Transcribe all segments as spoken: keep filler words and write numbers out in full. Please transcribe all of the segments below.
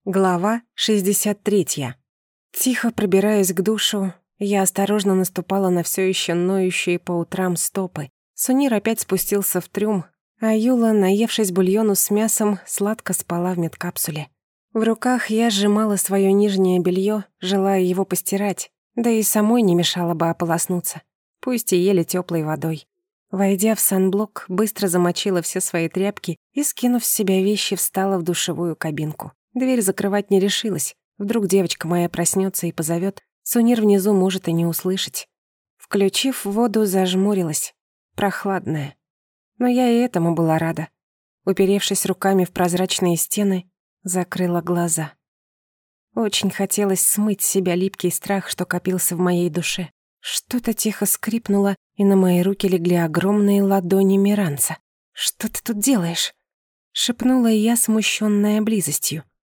Глава шестьдесят третья. Тихо пробираясь к душу, я осторожно наступала на всё ещё ноющие по утрам стопы. Сунир опять спустился в трюм, а Юла, наевшись бульону с мясом, сладко спала в медкапсуле. В руках я сжимала своё нижнее бельё, желая его постирать, да и самой не мешало бы ополоснуться, пусть и еле тёплой водой. Войдя в санблок, быстро замочила все свои тряпки и, скинув с себя вещи, встала в душевую кабинку. Дверь закрывать не решилась. Вдруг девочка моя проснётся и позовёт. Сунир внизу может и не услышать. Включив воду, зажмурилась. Прохладная. Но я и этому была рада. Уперевшись руками в прозрачные стены, закрыла глаза. Очень хотелось смыть с себя липкий страх, что копился в моей душе. Что-то тихо скрипнуло, и на мои руки легли огромные ладони Миранца. «Что ты тут делаешь?» — шепнула я, смущённая близостью.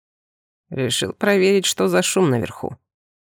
Решил проверить, что за шум наверху.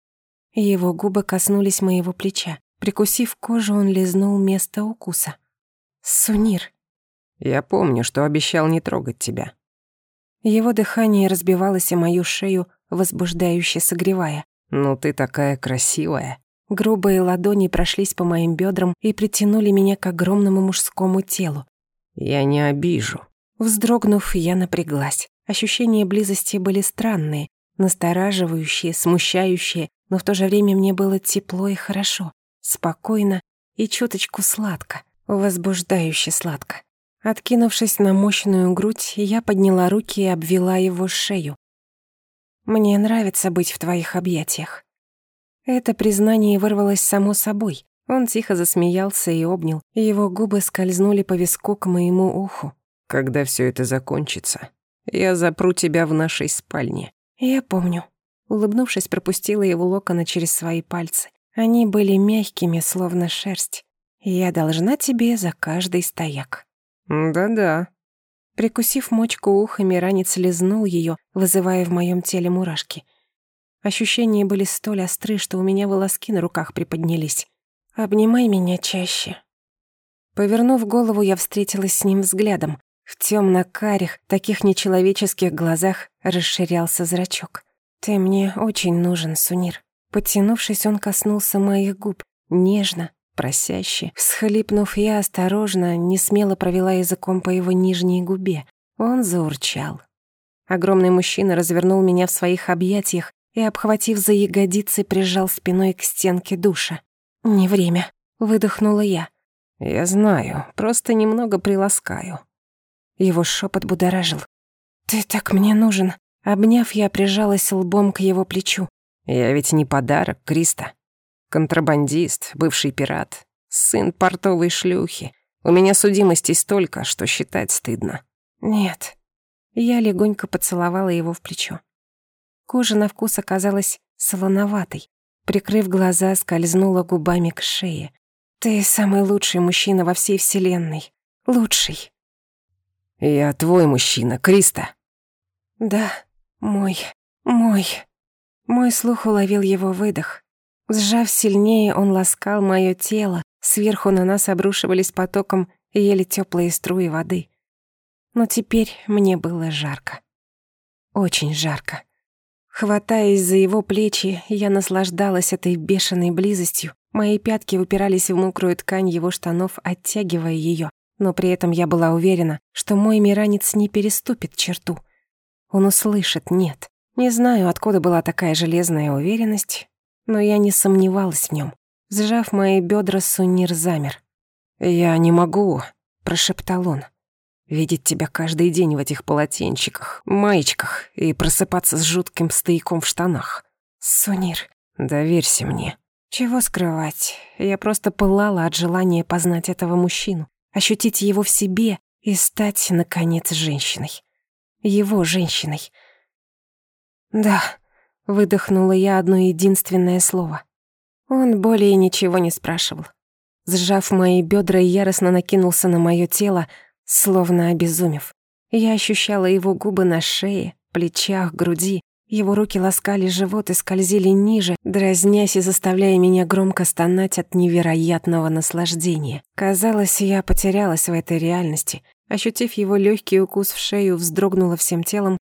Его губы коснулись моего плеча. Прикусив кожу, он лизнул место укуса. «Сунир». Я помню, что обещал не трогать тебя. Его дыхание разбивалось о мою шею, возбуждающе согревая. Ну ты такая красивая. Грубые ладони прошлись по моим бедрам и притянули меня к огромному мужскому телу. Я не обижу. Вздрогнув, я напряглась. Ощущения близости были странные, настораживающие, смущающие, но в то же время мне было тепло и хорошо, спокойно и чуточку сладко, возбуждающе сладко. Откинувшись на мощную грудь, я подняла руки и обвела его шею. «Мне нравится быть в твоих объятиях». Это признание вырвалось само собой. Он тихо засмеялся и обнял, и его губы скользнули по виску к моему уху. Когда всё это закончится, я запру тебя в нашей спальне. Я помню. Улыбнувшись, пропустила его локоны через свои пальцы. Они были мягкими, словно шерсть. Я должна тебе за каждый стояк. Да-да. Прикусив мочку уха, Миранец лизнул её, вызывая в моём теле мурашки. Ощущения были столь остры, что у меня волоски на руках приподнялись. «Обнимай меня чаще». Повернув голову, я встретилась с ним взглядом. В тёмно-карих, таких нечеловеческих глазах расширялся зрачок. «Ты мне очень нужен, Сунир». Подтянувшись, он коснулся моих губ, нежно, просяще. Всхлипнув, я осторожно, несмело провела языком по его нижней губе. Он заурчал. Огромный мужчина развернул меня в своих объятиях и, обхватив за ягодицы, прижал спиной к стенке душа. «Не время», — выдохнула я. Я знаю, просто немного приласкаю. Его шепот будоражил. «Ты так мне нужен». Обняв, я прижалась лбом к его плечу. Я ведь не подарок, Криста. Контрабандист, бывший пират, сын портовой шлюхи. У меня судимостей столько, что считать стыдно. Нет. Я легонько поцеловала его в плечо. Кожа на вкус оказалась солоноватой. Прикрыв глаза, скользнула губами к шее. «Ты самый лучший мужчина во всей вселенной. Лучший». «Я твой мужчина, Криста». «Да, мой, мой». Мой слух уловил его выдох. Сжав сильнее, он ласкал моё тело. Сверху на нас обрушивались потоком еле тёплые струи воды. Но теперь мне было жарко. Очень жарко. Хватаясь за его плечи, я наслаждалась этой бешеной близостью. Мои пятки упирались в мокрую ткань его штанов, оттягивая её. Но при этом я была уверена, что мой Миранец не переступит черту. Он услышит «нет». Не знаю, откуда была такая железная уверенность, но я не сомневалась в нём. Сжав мои бёдра, Сунир замер. «Я не могу», — прошептал он. «видеть тебя каждый день в этих полотенчиках, маечках и просыпаться с жутким стояком в штанах. Сунир, доверься мне». Чего скрывать? Я просто пылала от желания познать этого мужчину, ощутить его в себе и стать, наконец, женщиной. Его женщиной. «Да», — выдохнула я одно единственное слово. Он более ничего не спрашивал. Сжав мои бедра, яростно накинулся на моё тело, словно обезумев. Я ощущала его губы на шее, плечах, груди. Его руки ласкали живот и скользили ниже, дразнясь и заставляя меня громко стонать от невероятного наслаждения. Казалось, я потерялась в этой реальности. Ощутив его легкий укус в шею, вздрогнула всем телом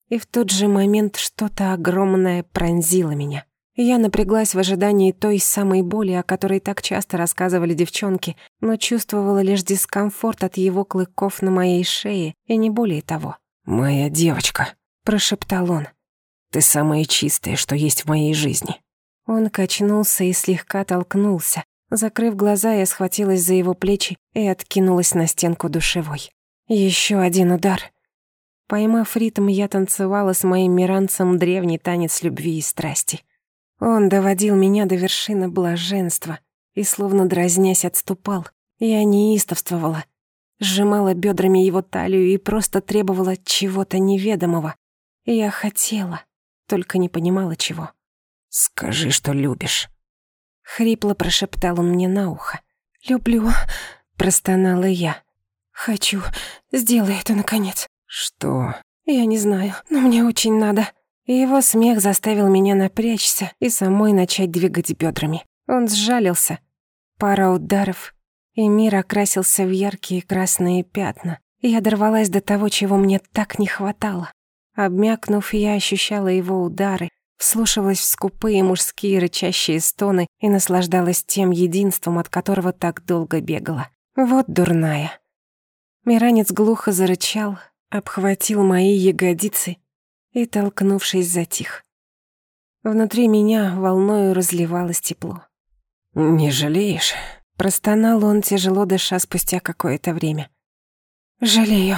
И в тот же момент что-то огромное пронзило меня. Я напряглась в ожидании той самой боли, о которой так часто рассказывали девчонки, но чувствовала лишь дискомфорт от его клыков на моей шее, и не более того. «Моя девочка», — прошептал он, — «ты самая чистая, что есть в моей жизни». Он качнулся и слегка толкнулся. Закрыв глаза, я схватилась за его плечи и откинулась на стенку душевой. Еще один удар. Поймав ритм, я танцевала с моим миранцем древний танец любви и страсти. Он доводил меня до вершины блаженства и, словно дразнясь, отступал. Я неистовствовала, сжимала бедрами его талию и просто требовала чего-то неведомого. Я хотела, только не понимала чего. «Скажи, что любишь». Хрипло прошептал он мне на ухо. «Люблю», — простонала я. «Хочу, сделай это, наконец». «Что?» «Я не знаю, но мне очень надо». И его смех заставил меня напрячься и самой начать двигать бедрами. Он сжалился. Пара ударов, и мир окрасился в яркие красные пятна. Я дорвалась до того, чего мне так не хватало. Обмякнув, я ощущала его удары, вслушивалась в скупые мужские рычащие стоны и наслаждалась тем единством, от которого так долго бегала. Вот дурная. Миранец глухо зарычал, обхватил мои ягодицы и, толкнувшись, затих. Внутри меня волною разливалось тепло. «Не жалеешь?» — простонал он, тяжело дыша спустя какое-то время. «Жалею».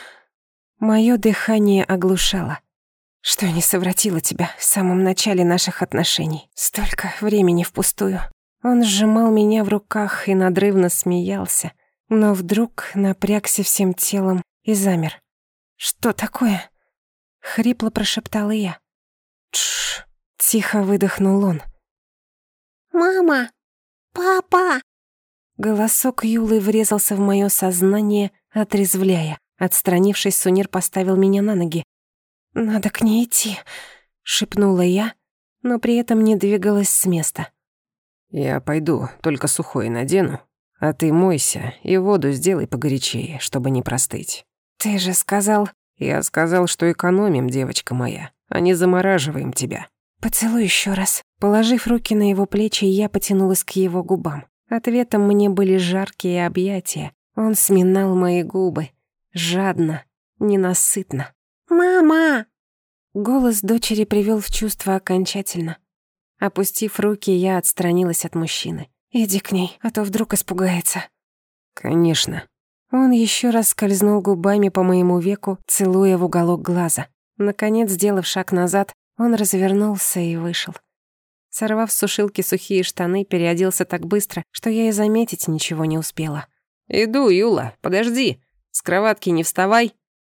Моё дыхание оглушало. Что не совратило тебя в самом начале наших отношений? Столько времени впустую. Он сжимал меня в руках и надрывно смеялся, но вдруг напрягся всем телом и замер. «Что такое?» — хрипло прошептала я. «Тш!» — тихо выдохнул он. «Мама! Папа!» Голосок Юлы врезался в моё сознание, отрезвляя. Отстранившись, Сунир поставил меня на ноги. «Надо к ней идти», — шепнула я, но при этом не двигалась с места. «Я пойду, только сухое надену, а ты мойся и воду сделай погорячее, чтобы не простыть». «Ты же сказал...» «Я сказал, что экономим, девочка моя, а не замораживаем тебя». «Поцелуй еще раз». Положив руки на его плечи, я потянулась к его губам. Ответом мне были жаркие объятия. Он сминал мои губы. Жадно, ненасытно. «Мама!» Голос дочери привел в чувство окончательно. Опустив руки, я отстранилась от мужчины. «Иди к ней, а то вдруг испугается». «Конечно». Он еще раз скользнул губами по моему веку, целуя в уголок глаза. Наконец, сделав шаг назад, он развернулся и вышел. Сорвав с сушилки сухие штаны, переоделся так быстро, что я и заметить ничего не успела. «Иду, Юла, подожди. С кроватки не вставай».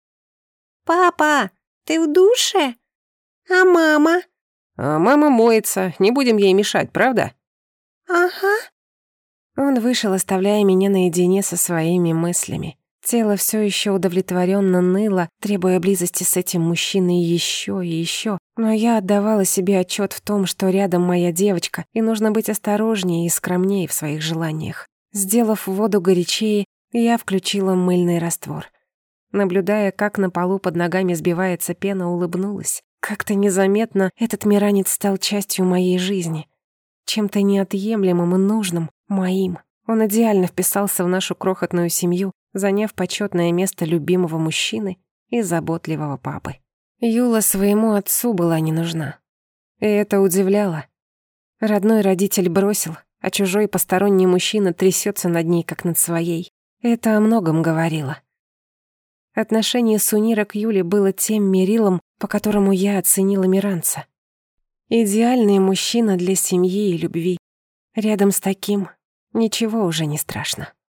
«Папа, ты в душе? А мама?» «А мама моется, не будем ей мешать, правда?» «Ага». Он вышел, оставляя меня наедине со своими мыслями. Тело все еще удовлетворенно ныло, требуя близости с этим мужчиной еще и еще. Но я отдавала себе отчет в том, что рядом моя девочка, и нужно быть осторожнее и скромнее в своих желаниях. Сделав воду горячее, я включила мыльный раствор. Наблюдая, как на полу под ногами сбивается пена, улыбнулась. Как-то незаметно этот миранец стал частью моей жизни. Чем-то неотъемлемым и нужным, моим. Он идеально вписался в нашу крохотную семью, заняв почетное место любимого мужчины и заботливого папы. Юла своему отцу была не нужна. И это удивляло. Родной родитель бросил, а чужой посторонний мужчина трясется над ней, как над своей. Это о многом говорило. Отношение Сунира к Юле было тем мерилом, по которому я оценила миранца. Идеальный мужчина для семьи и любви. Рядом с таким ничего уже не страшно.